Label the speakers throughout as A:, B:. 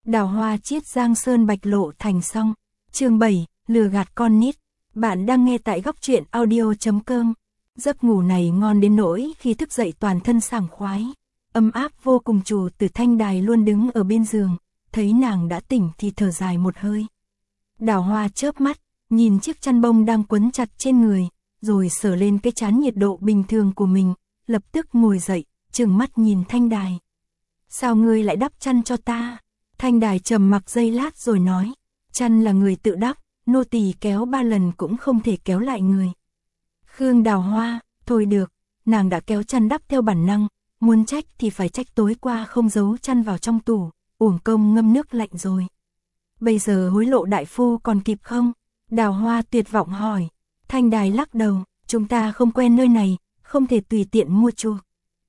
A: Đào hoa chiết giang sơn bạch lộ thành xong. Chương 7, lừa gạt con nít. Bạn đang nghe tại góc truyện audio.com. Giấc ngủ này ngon đến nỗi khi thức dậy toàn thân sảng khoái. Ấm áp vô cùng. Chủ tử Thanh Đài luôn đứng ở bên giường, thấy nàng đã tỉnh thì thở dài một hơi. Đào hoa chớp mắt, nhìn chiếc chăn bông đang quấn chặt trên người, rồi sờ lên cái trán nhiệt độ bình thường của mình, lập tức ngồi dậy, trừng mắt nhìn Thanh Đài. Sao ngươi lại đắp chăn cho ta? Thanh Đài trầm mặc giây lát rồi nói, chăn là người tự đắp, nô tỳ kéo 3 lần cũng không thể kéo lại người. Khương Đào Hoa, thôi được, nàng đã kéo chăn đắp theo bản năng, muốn trách thì phải trách tối qua không giấu chăn vào trong tủ, uổng công ngâm nước lạnh rồi. Bây giờ hối lộ đại phu còn kịp không? Đào Hoa tuyệt vọng hỏi. Thanh Đài lắc đầu, chúng ta không quen nơi này, không thể tùy tiện mua chuộc.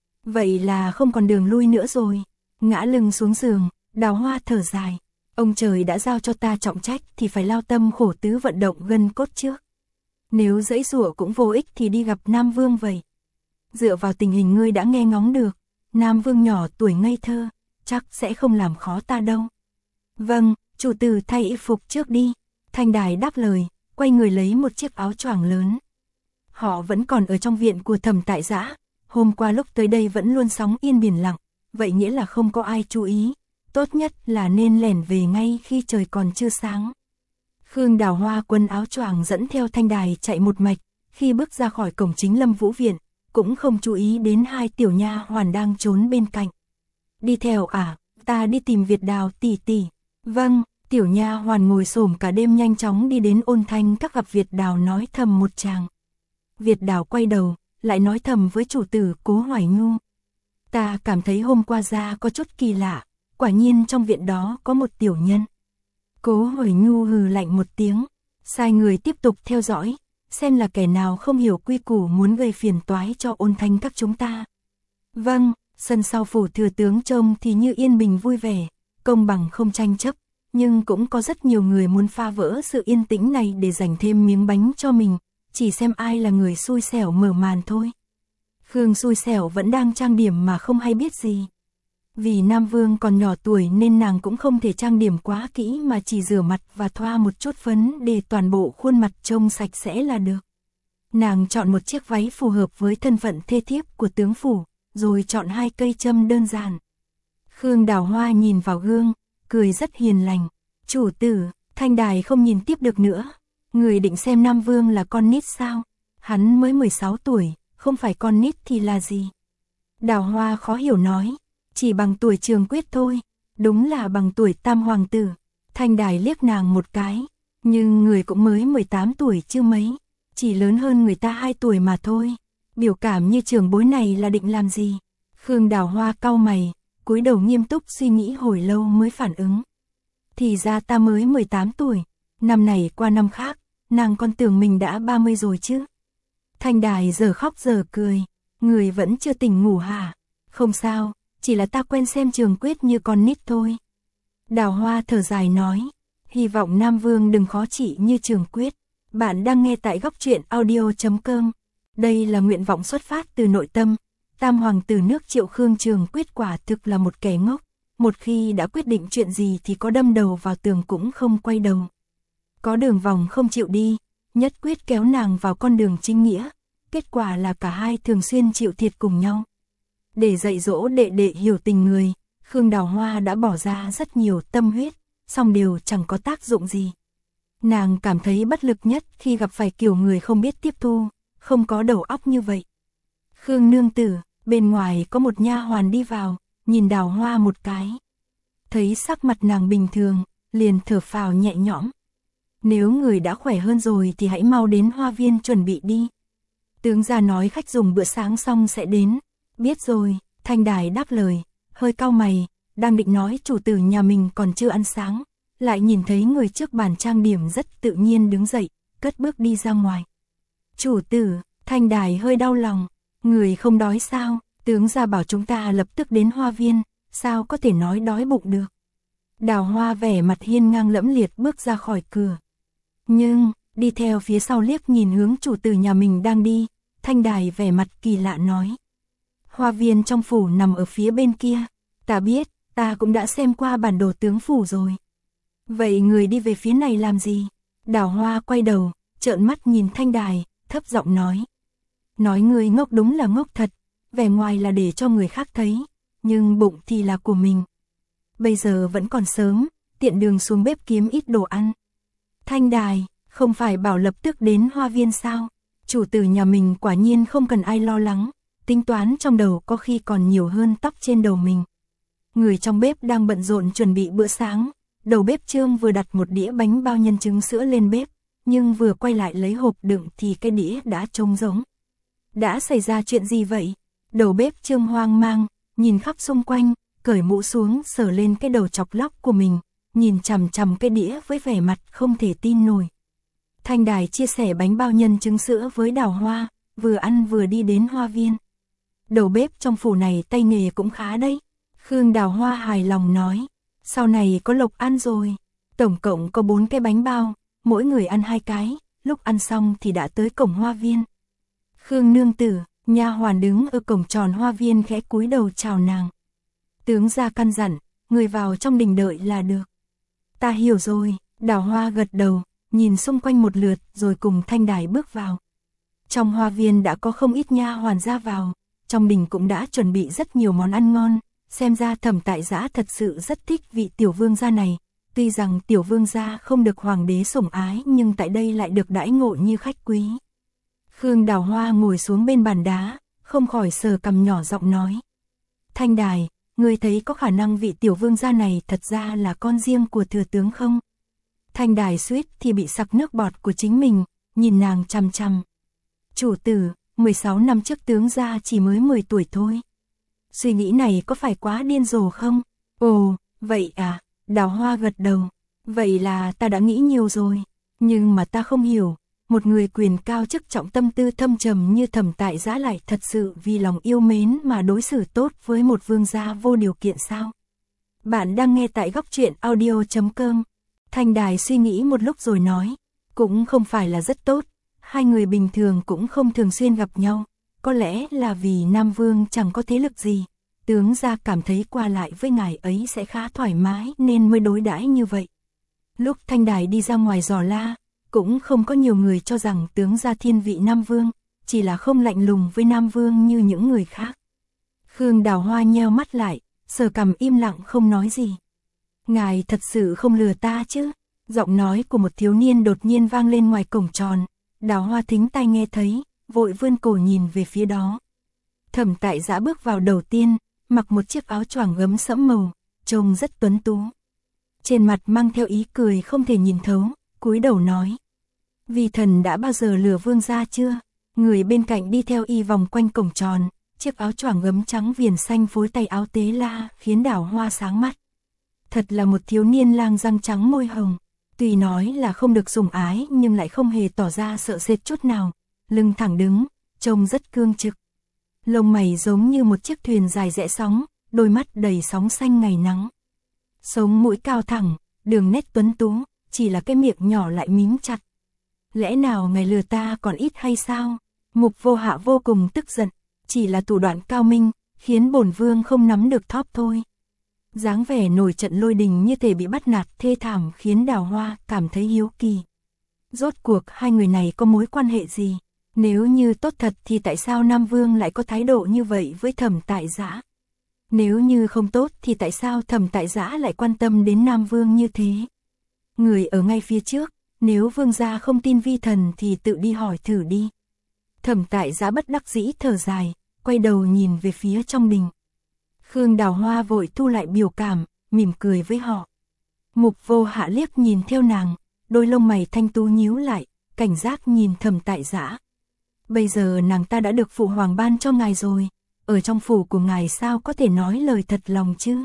A: Vậy là không còn đường lui nữa rồi. Ngã lưng xuống giường, Đào Hoa thở dài. Ông trời đã giao cho ta trọng trách thì phải lao tâm khổ tứ vận động gân cốt trước. Nếu giãy giụa cũng vô ích thì đi gặp Nam Vương vậy. Dựa vào tình hình ngươi đã nghe ngóng được, Nam Vương nhỏ tuổi ngây thơ, chắc sẽ không làm khó ta đâu. Vâng, chủ tử thay y phục trước đi. Thanh Đài đáp lời, quay người lấy một chiếc áo choàng lớn. Họ vẫn còn ở trong viện của Thẩm Tại Giã, hôm qua lúc tới đây vẫn luôn sóng yên biển lặng, vậy nghĩa là không có ai chú ý, tốt nhất là nên lẻn về ngay khi trời còn chưa sáng. Khương Đào Hoa quần áo choàng dẫn theo Thanh Đài chạy một mạch, khi bước ra khỏi cổng chính Lâm Vũ viện, cũng không chú ý đến 2 tiểu nha hoàn đang trốn bên cạnh. Đi theo à, ta đi tìm Việt Đào tỷ tỷ. Vâng. Tiểu nha hoàn ngồi xổm cả đêm nhanh chóng đi đến Ôn Thanh Các gặp Việt Đào nói thầm một tràng. Việt Đào quay đầu, lại nói thầm với chủ tử Cố Hoài Nhu. Ta cảm thấy hôm qua ra có chút kỳ lạ, quả nhiên trong viện đó có một tiểu nhân. Cố Hoài Nhu hừ lạnh một tiếng, sai người tiếp tục theo dõi, xem là kẻ nào không hiểu quy củ muốn gây phiền toái cho Ôn Thanh Các chúng ta. Vâng, sân sau phủ thừa tướng trông thì như yên bình vui vẻ, công bằng không tranh chấp. Nhưng cũng có rất nhiều người muốn phá vỡ sự yên tĩnh này để giành thêm miếng bánh cho mình, chỉ xem ai là người xui xẻo mở màn thôi. Khương xui xẻo vẫn đang trang điểm mà không hay biết gì. Vì Nam Vương còn nhỏ tuổi nên nàng cũng không thể trang điểm quá kỹ mà chỉ rửa mặt và thoa một chút phấn để toàn bộ khuôn mặt trông sạch sẽ là được. Nàng chọn một chiếc váy phù hợp với thân phận thê thiếp của tướng phủ, rồi chọn 2 cây châm đơn giản. Khương Đào Hoa nhìn vào gương, cười rất hiền lành. Chủ tử, Thanh Đài không nhìn tiếp được nữa. Người định xem Nam Vương là con nít sao? Hắn mới 16 tuổi, không phải con nít thì là gì? Đào Hoa khó hiểu nói, chỉ bằng tuổi Trường Quyết thôi. Đúng là bằng tuổi Tam Hoàng tử. Thanh Đài liếc nàng một cái, nhưng người cũng mới 18 tuổi chứ mấy, chỉ lớn hơn người ta 2 tuổi mà thôi. Biểu cảm như trưởng bối này là định làm gì? Khương Đào Hoa cau mày, cúi đầu nghiêm túc suy nghĩ hồi lâu mới phản ứng. Thì ra ta mới 18 tuổi, năm này qua năm khác, nàng còn tưởng mình đã 30 rồi chứ. Thanh Đài giờ khóc giờ cười, người vẫn chưa tỉnh ngủ hả? Không sao, chỉ là ta quen xem Trường Quyết như con nít thôi. Đào Hoa thở dài nói, hy vọng Nam Vương đừng khó trị như Trường Quyết. Bạn đang nghe tại góc truyện audio.com. Đây là nguyện vọng xuất phát từ nội tâm. Tam hoàng tử nước Triệu Khương Trường Quyết quả thực là một kẻ ngốc. Một khi đã quyết định chuyện gì thì có đâm đầu vào tường cũng không quay đầu. Có đường vòng không chịu đi, nhất quyết kéo nàng vào con đường chính nghĩa. Kết quả là cả hai thường xuyên chịu thiệt cùng nhau. Để dạy dỗ đệ đệ hiểu tình người, Khương Đào Hoa đã bỏ ra rất nhiều tâm huyết, song đều chẳng có tác dụng gì. Nàng cảm thấy bất lực nhất khi gặp phải kiểu người không biết tiếp thu, không có đầu óc như vậy. Khương nương tử, bên ngoài có một nha hoàn đi vào, nhìn Đào Hoa một cái. Thấy sắc mặt nàng bình thường, liền thở phào nhẹ nhõm. Nếu người đã khỏe hơn rồi thì hãy mau đến hoa viên chuẩn bị đi. Tướng gia nói khách dùng bữa sáng xong sẽ đến. Biết rồi, Thanh Đài đáp lời, hơi cau mày, đang định nói chủ tử nhà mình còn chưa ăn sáng. Lại nhìn thấy người trước bàn trang điểm rất tự nhiên đứng dậy, cất bước đi ra ngoài. Chủ tử, Thanh Đài hơi đau lòng, người không đói sao? Tướng gia bảo chúng ta lập tức đến hoa viên, sao có thể nói đói bụng được. Đào Hoa vẻ mặt hiên ngang lẫm liệt bước ra khỏi cửa. Nhưng, đi theo phía sau liếc nhìn hướng chủ tử nhà mình đang đi, Thanh Đài vẻ mặt kỳ lạ nói. Hoa viên trong phủ nằm ở phía bên kia, ta biết, ta cũng đã xem qua bản đồ tướng phủ rồi. Vậy người đi về phía này làm gì? Đào Hoa quay đầu, trợn mắt nhìn Thanh Đài, thấp giọng nói. Nói người ngốc đúng là ngốc thật, vẻ ngoài là để cho người khác thấy, nhưng bụng thì là của mình. Bây giờ vẫn còn sớm, tiện đường xuống bếp kiếm ít đồ ăn. Thanh Đài, không phải bảo lập tức đến Hoa Viên sao? Chủ tử nhà mình quả nhiên không cần ai lo lắng, tính toán trong đầu có khi còn nhiều hơn tóc trên đầu mình. Người trong bếp đang bận rộn chuẩn bị bữa sáng, đầu bếp Trương vừa đặt một đĩa bánh bao nhân trứng sữa lên bếp, nhưng vừa quay lại lấy hộp đựng thì cái đĩa đã trống rỗng. Đã xảy ra chuyện gì vậy? Đầu bếp Trương hoang mang, nhìn khắp xung quanh, cởi mũ xuống sờ lên cái đầu chọc lóc của mình, nhìn chằm chằm cái đĩa với vẻ mặt không thể tin nổi. Thanh Đài chia sẻ bánh bao nhân trứng sữa với Đào Hoa, vừa ăn vừa đi đến Hoa Viên. Đầu bếp trong phủ này tay nghề cũng khá đấy. Khương Đào Hoa hài lòng nói, sau này có lộc ăn rồi. Tổng cộng có 4 cái bánh bao, mỗi người ăn 2 cái, lúc ăn xong thì đã tới cổng Hoa Viên. Khương nương tử, nha hoàn đứng ở cổng tròn Hoa Viên khẽ cúi đầu chào nàng. Tướng gia căn dặn, người vào trong đình đợi là được. Ta hiểu rồi, Đào Hoa gật đầu, nhìn xung quanh một lượt rồi cùng Thanh Đài bước vào. Trong Hoa Viên đã có không ít nha hoàn ra vào, trong đình cũng đã chuẩn bị rất nhiều món ăn ngon, xem ra Thẩm Tại Giã thật sự rất thích vị tiểu vương gia này. Tuy rằng tiểu vương gia không được hoàng đế sủng ái nhưng tại đây lại được đãi ngộ như khách quý. Khương Đào Hoa ngồi xuống bên bàn đá, không khỏi sờ cằm nhỏ giọng nói. Thanh Đài, ngươi thấy có khả năng vị tiểu vương gia này thật ra là con riêng của thừa tướng không? Thanh Đài suýt thì bị sặc nước bọt của chính mình, nhìn nàng chằm chằm. Chủ tử, 16 năm trước tướng gia chỉ mới 10 tuổi thôi. Suy nghĩ này có phải quá điên rồ không? Ồ, vậy à, Đào Hoa gật đầu. Vậy là ta đã nghĩ nhiều rồi. Nhưng mà ta không hiểu, một người quyền cao chức trọng tâm tư thâm trầm như Thẩm Tại Giã lại thật sự vì lòng yêu mến mà đối xử tốt với một vương gia vô điều kiện sao? Bạn đang nghe tại Góc Truyện Audio.com. Thanh Đài suy nghĩ một lúc rồi nói, cũng không phải là rất tốt, hai người bình thường cũng không thường xuyên gặp nhau, có lẽ là vì Nam Vương chẳng có thế lực gì, tướng gia cảm thấy qua lại với ngài ấy sẽ khá thoải mái nên mới đối đãi như vậy. Lúc Thanh Đài đi ra ngoài dò la, cũng không có nhiều người cho rằng tướng gia thiên vị Nam Vương, chỉ là không lạnh lùng với Nam Vương như những người khác. Khương Đào Hoa nheo mắt lại, sờ cằm im lặng không nói gì. Ngài thật sự không lừa ta chứ? Giọng nói của một thiếu niên đột nhiên vang lên ngoài cổng tròn. Đào Hoa thính tai nghe thấy, vội vươn cổ nhìn về phía đó. Thẩm Tại Giã bước vào đầu tiên, mặc một chiếc áo choàng gấm sẫm màu, trông rất tuấn tú. Trên mặt mang theo ý cười không thể nhìn thấu, cúi đầu nói. Vi thần đã bao giờ lừa vương gia chưa? Người bên cạnh đi theo y vòng quanh cổng tròn, chiếc áo choàng gấm trắng viền xanh phối tay áo tế la khiến Đào Hoa sáng mắt. Thật là một thiếu niên lang răng trắng môi hồng, tuy nói là không được sủng ái nhưng lại không hề tỏ ra sợ sệt chút nào, lưng thẳng đứng, trông rất cương trực. Lông mày giống như một chiếc thuyền dài rẽ sóng, đôi mắt đầy sóng xanh ngày nắng. Sống mũi cao thẳng, đường nét tuấn tú, chỉ là cái miệng nhỏ lại mím chặt. Lẽ nào ngài lừa ta còn ít hay sao? Mục Vô Hạ vô cùng tức giận, chỉ là thủ đoạn cao minh, khiến bổn vương không nắm được thóp thôi. Dáng vẻ nổi trận lôi đình như thể bị bắt nạt thê thảm khiến Đào Hoa cảm thấy hiếu kỳ. Rốt cuộc hai người này có mối quan hệ gì? Nếu như tốt thật thì tại sao Nam Vương lại có thái độ như vậy với Thẩm Tại Giã? Nếu như không tốt thì tại sao Thẩm Tại Giã lại quan tâm đến Nam Vương như thế? Người ở ngay phía trước, nếu vương gia không tin vi thần thì tự đi hỏi thử đi. Thẩm Tại Giã bất đắc dĩ thở dài, quay đầu nhìn về phía trong đình. Khương Đào Hoa vội thu lại biểu cảm, mỉm cười với họ. Mục Vô Hạ liếc nhìn theo nàng, đôi lông mày thanh tú nhíu lại, cảnh giác nhìn Thẩm Tại Giã. Bây giờ nàng ta đã được phụ hoàng ban cho ngài rồi, ở trong phủ của ngài sao có thể nói lời thật lòng chứ?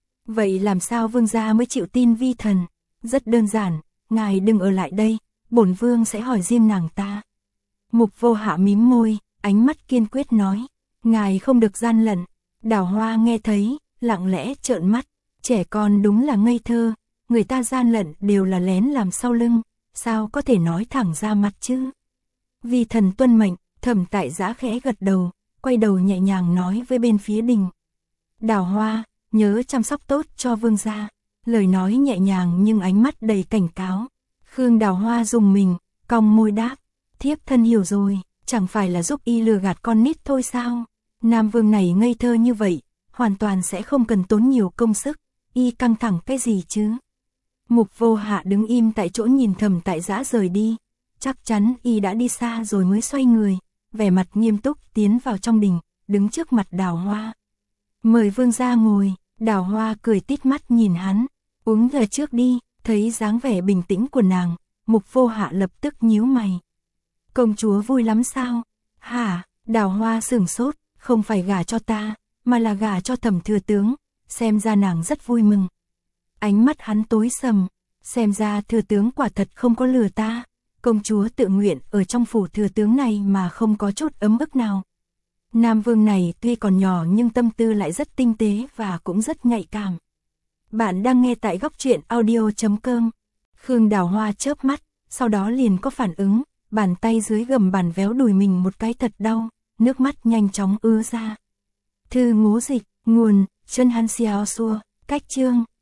A: Vậy làm sao vương gia mới chịu tin vi thần? Rất đơn giản, ngài đừng ở lại đây, bổn vương sẽ hỏi riêng nàng ta. Mục Vô Hạ mím môi, ánh mắt kiên quyết nói, ngài không được gian lận. Đào Hoa nghe thấy, lặng lẽ trợn mắt, trẻ con đúng là ngây thơ, người ta gian lận đều là lén làm sau lưng, sao có thể nói thẳng ra mặt chứ? Vi thần tuân mệnh, Thẩm Tại Giã khẽ gật đầu, quay đầu nhẹ nhàng nói với bên phía đình. Đào Hoa, nhớ chăm sóc tốt cho vương gia. Lời nói nhẹ nhàng nhưng ánh mắt đầy cảnh cáo. Khương Đào Hoa dùng mình, cong môi đáp, thiếp thân hiểu rồi, chẳng phải là giúp y lừa gạt con nít thôi sao? Nam vương này ngây thơ như vậy, hoàn toàn sẽ không cần tốn nhiều công sức, y căng thẳng cái gì chứ? Mục Vô Hạ đứng im tại chỗ nhìn Thẩm Tại Giã rời đi, chắc chắn y đã đi xa rồi mới xoay người, vẻ mặt nghiêm túc tiến vào trong đình, đứng trước mặt Đào Hoa. Mời vương gia ngồi, Đào Hoa cười tít mắt nhìn hắn, uống về trước đi. Thấy dáng vẻ bình tĩnh của nàng, Mục Vô Hạ lập tức nhíu mày. Công chúa vui lắm sao? Hả? Đào Hoa sửng sốt, không phải gả cho ta, mà là gả cho Thẩm thừa tướng, xem ra nàng rất vui mừng. Ánh mắt hắn tối sầm, xem ra thừa tướng quả thật không có lừa ta, công chúa tự nguyện ở trong phủ thừa tướng này mà không có chút ấm ức nào. Nam vương này tuy còn nhỏ nhưng tâm tư lại rất tinh tế và cũng rất nhạy cảm. Bạn đang nghe tại góc truyện audio.com. Khương Đào Hoa chớp mắt, sau đó liền có phản ứng, bàn tay dưới gầm bàn véo đùi mình một cái thật đau, nước mắt nhanh chóng ứa ra. Thư ngố dịch, nguồn, Chân Han Xiao Xua, cách chương.